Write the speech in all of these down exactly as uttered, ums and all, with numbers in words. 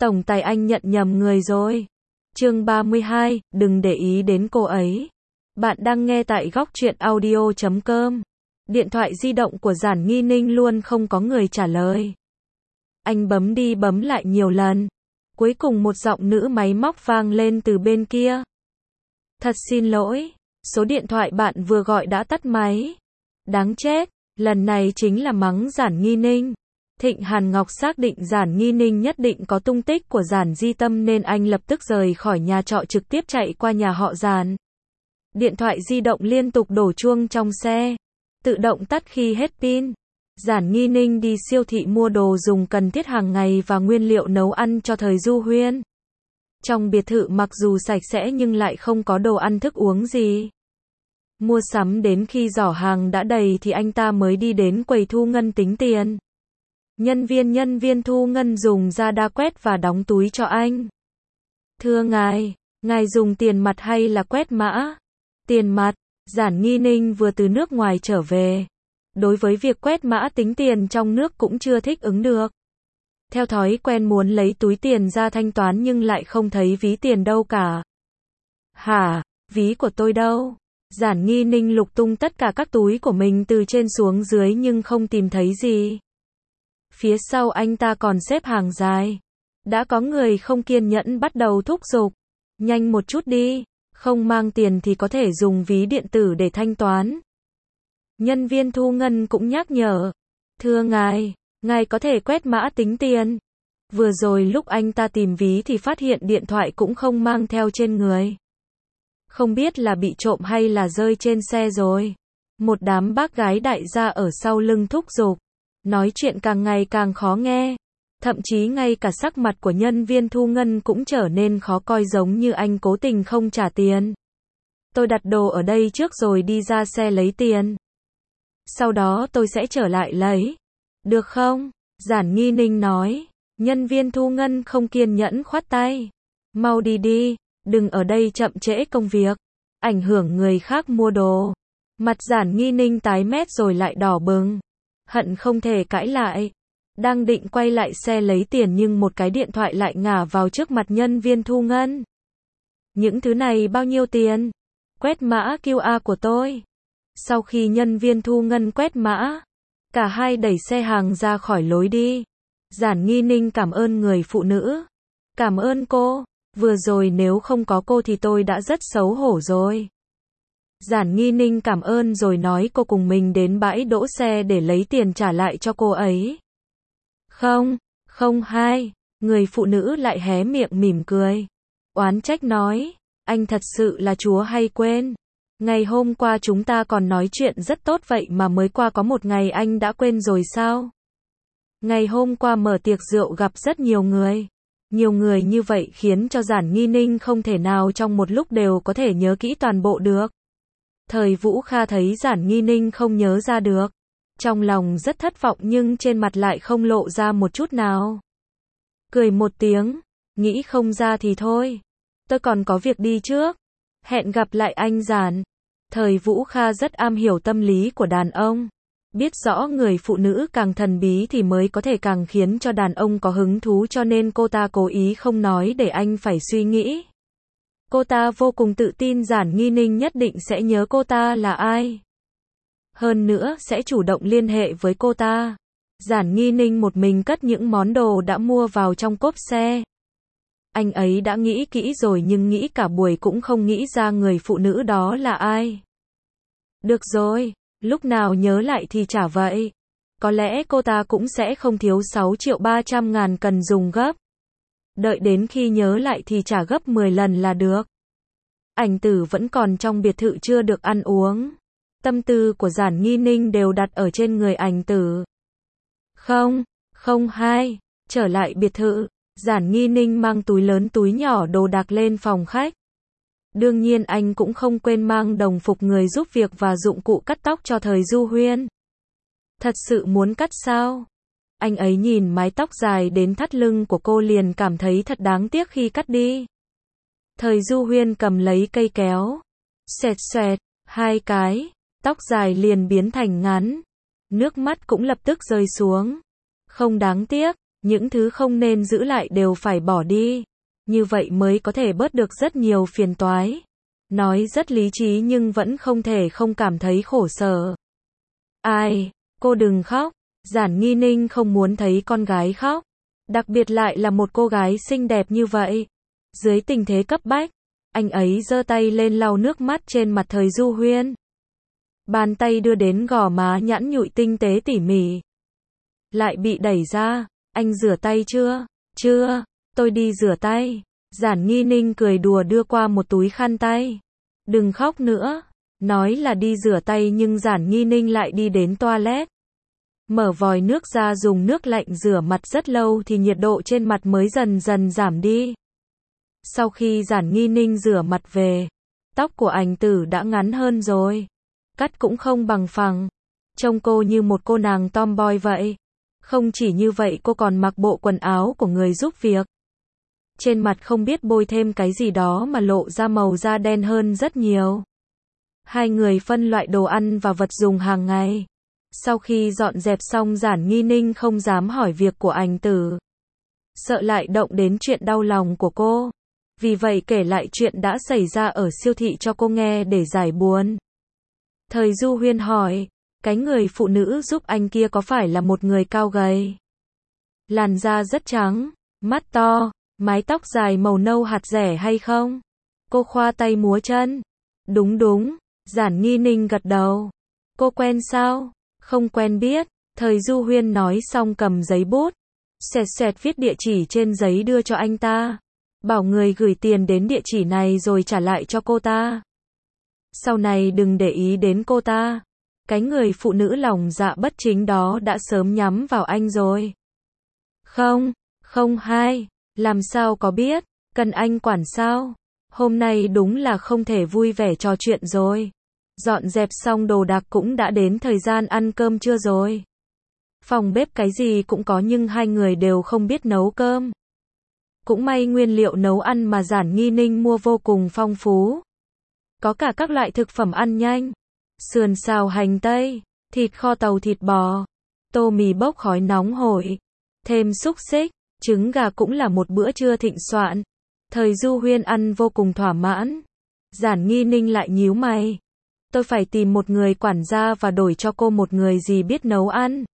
Tổng tài anh nhận nhầm người rồi. Chương ba mươi hai, đừng để ý đến cô ấy. Bạn đang nghe tại góc truyện audio chấm com. Điện thoại di động của Giản Nghi Ninh luôn không có người trả lời. Anh bấm đi bấm lại nhiều lần. Cuối cùng một giọng nữ máy móc vang lên từ bên kia. Thật xin lỗi, số điện thoại bạn vừa gọi đã tắt máy. Đáng chết, lần này chính là mắng Giản Nghi Ninh. Thịnh Hàn Ngọc xác định Giản Nghi Ninh nhất định có tung tích của Giản Di Tâm nên anh lập tức rời khỏi nhà trọ trực tiếp chạy qua nhà họ Giản. Điện thoại di động liên tục đổ chuông trong xe, tự động tắt khi hết pin. Giản Nghi Ninh đi siêu thị mua đồ dùng cần thiết hàng ngày và nguyên liệu nấu ăn cho thời du huyên. Trong biệt thự mặc dù sạch sẽ nhưng lại không có đồ ăn thức uống gì. Mua sắm đến khi giỏ hàng đã đầy thì anh ta mới đi đến quầy thu ngân tính tiền. Nhân viên nhân viên thu ngân dùng ra đa quét và đóng túi cho anh. Thưa ngài, ngài dùng tiền mặt hay là quét mã? Tiền mặt. Giản Nghi Ninh vừa từ nước ngoài trở về. Đối với việc quét mã tính tiền trong nước cũng chưa thích ứng được. Theo thói quen muốn lấy túi tiền ra thanh toán nhưng lại không thấy ví tiền đâu cả. Hả, ví của tôi đâu? Giản Nghi Ninh lục tung tất cả các túi của mình từ trên xuống dưới nhưng không tìm thấy gì. Phía sau anh ta còn xếp hàng dài. Đã có người không kiên nhẫn bắt đầu thúc giục. Nhanh một chút đi, không mang tiền thì có thể dùng ví điện tử để thanh toán. Nhân viên thu ngân cũng nhắc nhở. Thưa ngài, ngài có thể quét mã tính tiền. Vừa rồi lúc anh ta tìm ví thì phát hiện điện thoại cũng không mang theo trên người. Không biết là bị trộm hay là rơi trên xe rồi. Một đám bác gái đại gia ở sau lưng thúc giục. Nói chuyện càng ngày càng khó nghe. Thậm chí ngay cả sắc mặt của nhân viên thu ngân cũng trở nên khó coi giống như anh cố tình không trả tiền. Tôi đặt đồ ở đây trước rồi đi ra xe lấy tiền. Sau đó tôi sẽ trở lại lấy. Được không? Giản Nghi Ninh nói. Nhân viên thu ngân không kiên nhẫn khoát tay. Mau đi đi, đừng ở đây chậm trễ công việc. Ảnh hưởng người khác mua đồ. Mặt Giản Nghi Ninh tái mét rồi lại đỏ bừng. Hận không thể cãi lại. Đang định quay lại xe lấy tiền nhưng một cái điện thoại lại ngả vào trước mặt nhân viên thu ngân. Những thứ này bao nhiêu tiền? Quét mã quy rờ của tôi. Sau khi nhân viên thu ngân quét mã, cả hai đẩy xe hàng ra khỏi lối đi. Giản Nghi Ninh cảm ơn người phụ nữ. Cảm ơn cô, vừa rồi nếu không có cô thì tôi đã rất xấu hổ rồi. Giản Nghi Ninh cảm ơn rồi nói cô cùng mình đến bãi đỗ xe để lấy tiền trả lại cho cô ấy. Không, không hai, người phụ nữ lại hé miệng mỉm cười. Oán trách nói, anh thật sự là chúa hay quên. Ngày hôm qua chúng ta còn nói chuyện rất tốt vậy mà mới qua có một ngày anh đã quên rồi sao? Ngày hôm qua mở tiệc rượu gặp rất nhiều người. Nhiều người như vậy khiến cho Giản Nghi Ninh không thể nào trong một lúc đều có thể nhớ kỹ toàn bộ được. Thời Vũ Kha thấy Giản Nghi Ninh không nhớ ra được. Trong lòng rất thất vọng nhưng trên mặt lại không lộ ra một chút nào. Cười một tiếng, nghĩ không ra thì thôi. Tôi còn có việc đi trước. Hẹn gặp lại anh Giản. Thời Vũ Kha rất am hiểu tâm lý của đàn ông. Biết rõ người phụ nữ càng thần bí thì mới có thể càng khiến cho đàn ông có hứng thú cho nên cô ta cố ý không nói để anh phải suy nghĩ. Cô ta vô cùng tự tin Giản Nghi Ninh nhất định sẽ nhớ cô ta là ai. Hơn nữa sẽ chủ động liên hệ với cô ta. Giản Nghi Ninh một mình cất những món đồ đã mua vào trong cốp xe. Anh ấy đã nghĩ kỹ rồi nhưng nghĩ cả buổi cũng không nghĩ ra người phụ nữ đó là ai. Được rồi, lúc nào nhớ lại thì trả vậy. Có lẽ cô ta cũng sẽ không thiếu sáu triệu ba trăm ngàn cần dùng gấp. Đợi đến khi nhớ lại thì trả gấp mười lần là được. Ảnh Tử vẫn còn trong biệt thự chưa được ăn uống. Tâm tư của Giản Nghi Ninh đều đặt ở trên người Ảnh Tử. Không, không hai, trở lại biệt thự, Giản Nghi Ninh mang túi lớn túi nhỏ đồ đạc lên phòng khách. Đương nhiên anh cũng không quên mang đồng phục người giúp việc và dụng cụ cắt tóc cho thời du huyên. Thật sự muốn cắt sao? Anh ấy nhìn mái tóc dài đến thắt lưng của cô liền cảm thấy thật đáng tiếc khi cắt đi. Thời du huyên cầm lấy cây kéo. Xoẹt xoẹt, hai cái, tóc dài liền biến thành ngắn. Nước mắt cũng lập tức rơi xuống. Không đáng tiếc, Những thứ không nên giữ lại đều phải bỏ đi. Như vậy mới có thể bớt được rất nhiều phiền toái. Nói rất lý trí nhưng vẫn không thể không cảm thấy khổ sở. Ai, cô đừng khóc. Giản Nghi Ninh không muốn thấy con gái khóc. Đặc biệt lại là một cô gái xinh đẹp như vậy. Dưới tình thế cấp bách, anh ấy giơ tay lên lau nước mắt trên mặt Thời Du Huyên. Bàn tay đưa đến gò má nhẵn nhụi tinh tế tỉ mỉ. Lại bị đẩy ra. Anh rửa tay chưa? Chưa, tôi đi rửa tay. Giản Nghi Ninh cười đùa đưa qua một túi khăn tay. Đừng khóc nữa. Nói là đi rửa tay nhưng Giản Nghi Ninh lại đi đến toilet. Mở vòi nước ra dùng nước lạnh rửa mặt rất lâu thì nhiệt độ trên mặt mới dần dần giảm đi. Sau khi Giản Nghi Ninh rửa mặt về, tóc của ảnh tử đã ngắn hơn rồi. Cắt cũng không bằng phẳng. Trông cô như một cô nàng tomboy vậy. Không chỉ như vậy cô còn mặc bộ quần áo của người giúp việc. Trên mặt không biết bôi thêm cái gì đó mà lộ ra màu da đen hơn rất nhiều. Hai người phân loại đồ ăn và vật dùng hàng ngày. Sau khi dọn dẹp xong Giản Nghi Ninh không dám hỏi việc của ảnh tử. Sợ lại động đến chuyện đau lòng của cô. Vì vậy kể lại chuyện đã xảy ra ở siêu thị cho cô nghe để giải buồn. Thời Du Huyên hỏi, cái người phụ nữ giúp anh kia có phải là một người cao gầy? Làn da rất trắng, mắt to, mái tóc dài màu nâu hạt rẻ hay không? Cô khoa tay múa chân. Đúng đúng, Giản Nghi Ninh gật đầu. Cô quen sao? Không quen biết. Thời Du Huyên nói xong cầm giấy bút. Xẹt xẹt viết địa chỉ trên giấy đưa cho anh ta. Bảo người gửi tiền đến địa chỉ này rồi trả lại cho cô ta. Sau này đừng để ý đến cô ta. Cái người phụ nữ lòng dạ bất chính đó đã sớm nhắm vào anh rồi. Không, không hai, làm sao có biết, cần anh quản sao? Hôm nay đúng là không thể vui vẻ trò chuyện rồi. Dọn dẹp xong đồ đạc cũng đã đến thời gian ăn cơm trưa rồi. Phòng bếp cái gì cũng có nhưng hai người đều không biết nấu cơm. Cũng may nguyên liệu nấu ăn mà Giản Nghi Ninh mua vô cùng phong phú. Có cả các loại thực phẩm ăn nhanh. Sườn xào hành tây, thịt kho tàu thịt bò, tô mì bốc khói nóng hổi, thêm xúc xích, trứng gà cũng là một bữa trưa thịnh soạn. Thời Du Huyên ăn vô cùng thỏa mãn. Giản Nghi Ninh lại nhíu mày. Tôi phải tìm một người quản gia và đổi cho cô một người gì biết nấu ăn.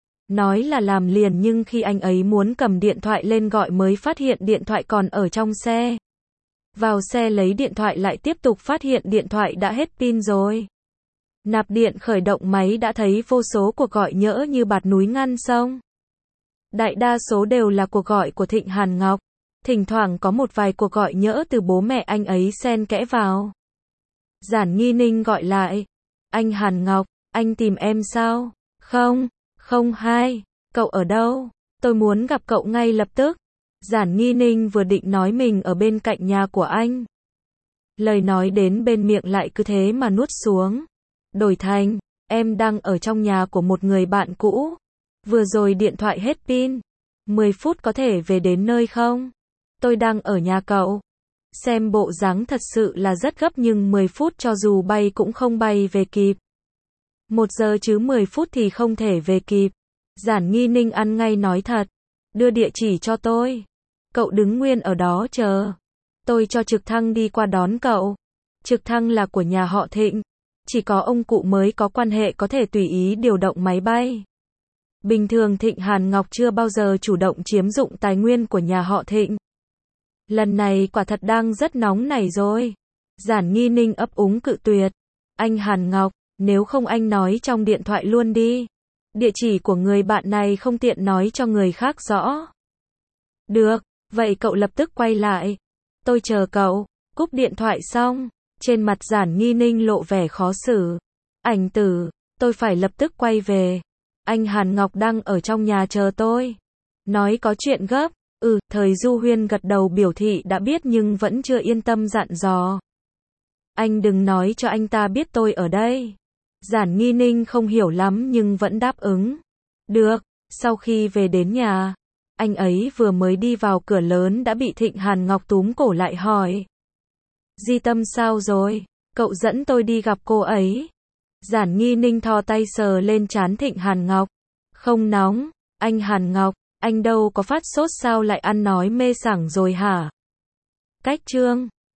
Nói là làm liền nhưng khi anh ấy muốn cầm điện thoại lên gọi mới phát hiện điện thoại còn ở trong xe. Vào xe lấy điện thoại lại tiếp tục phát hiện điện thoại đã hết pin rồi. Nạp điện khởi động máy đã thấy vô số cuộc gọi nhỡ như bạt núi ngăn sông. Đại đa số đều là cuộc gọi của Thịnh Hàn Ngọc. Thỉnh thoảng có một vài cuộc gọi nhỡ từ bố mẹ anh ấy xen kẽ vào. Giản Nghi Ninh gọi lại. Anh Hàn Ngọc, anh tìm em sao? Không, không hai, cậu ở đâu? Tôi muốn gặp cậu ngay lập tức. Giản Nghi Ninh vừa định nói mình ở bên cạnh nhà của anh. Lời nói đến bên miệng lại cứ thế mà nuốt xuống. Đổi thành, em đang ở trong nhà của một người bạn cũ. Vừa rồi điện thoại hết pin. mười phút có thể về đến nơi không? Tôi đang ở nhà cậu. Xem bộ dáng thật sự là rất gấp nhưng mười phút cho dù bay cũng không bay về kịp. Một giờ chứ mười phút thì không thể về kịp. Giản Nghi Ninh ăn ngay nói thật. Đưa địa chỉ cho tôi. Cậu đứng nguyên ở đó chờ. Tôi cho trực thăng đi qua đón cậu. Trực thăng là của nhà họ Thịnh. Chỉ có ông cụ mới có quan hệ có thể tùy ý điều động máy bay. Bình thường Thịnh Hàn Ngọc chưa bao giờ chủ động chiếm dụng tài nguyên của nhà họ Thịnh. Lần này quả thật đang rất nóng nảy rồi. Giản Nghi Ninh ấp úng cự tuyệt. Anh Hàn Ngọc, nếu không anh nói trong điện thoại luôn đi. Địa chỉ của người bạn này không tiện nói cho người khác rõ. Được, vậy cậu lập tức quay lại. Tôi chờ cậu. Cúp điện thoại xong, trên mặt Giản Nghi Ninh lộ vẻ khó xử. Ảnh tử, tôi phải lập tức quay về. Anh Hàn Ngọc đang ở trong nhà chờ tôi. Nói có chuyện gấp. Ừ, Thời Du Huyên gật đầu biểu thị đã biết nhưng vẫn chưa yên tâm dặn dò. Anh đừng nói cho anh ta biết tôi ở đây. Giản Nghi Ninh không hiểu lắm nhưng vẫn đáp ứng. Được, sau khi về đến nhà, anh ấy vừa mới đi vào cửa lớn đã bị Thịnh Hàn Ngọc túm cổ lại hỏi. Di Tâm sao rồi? Cậu dẫn tôi đi gặp cô ấy. Giản Nghi Ninh thò tay sờ lên trán Thịnh Hàn Ngọc. Không nóng, anh Hàn Ngọc, Anh đâu có phát sốt sao lại ăn nói mê sảng rồi hả? Cách chương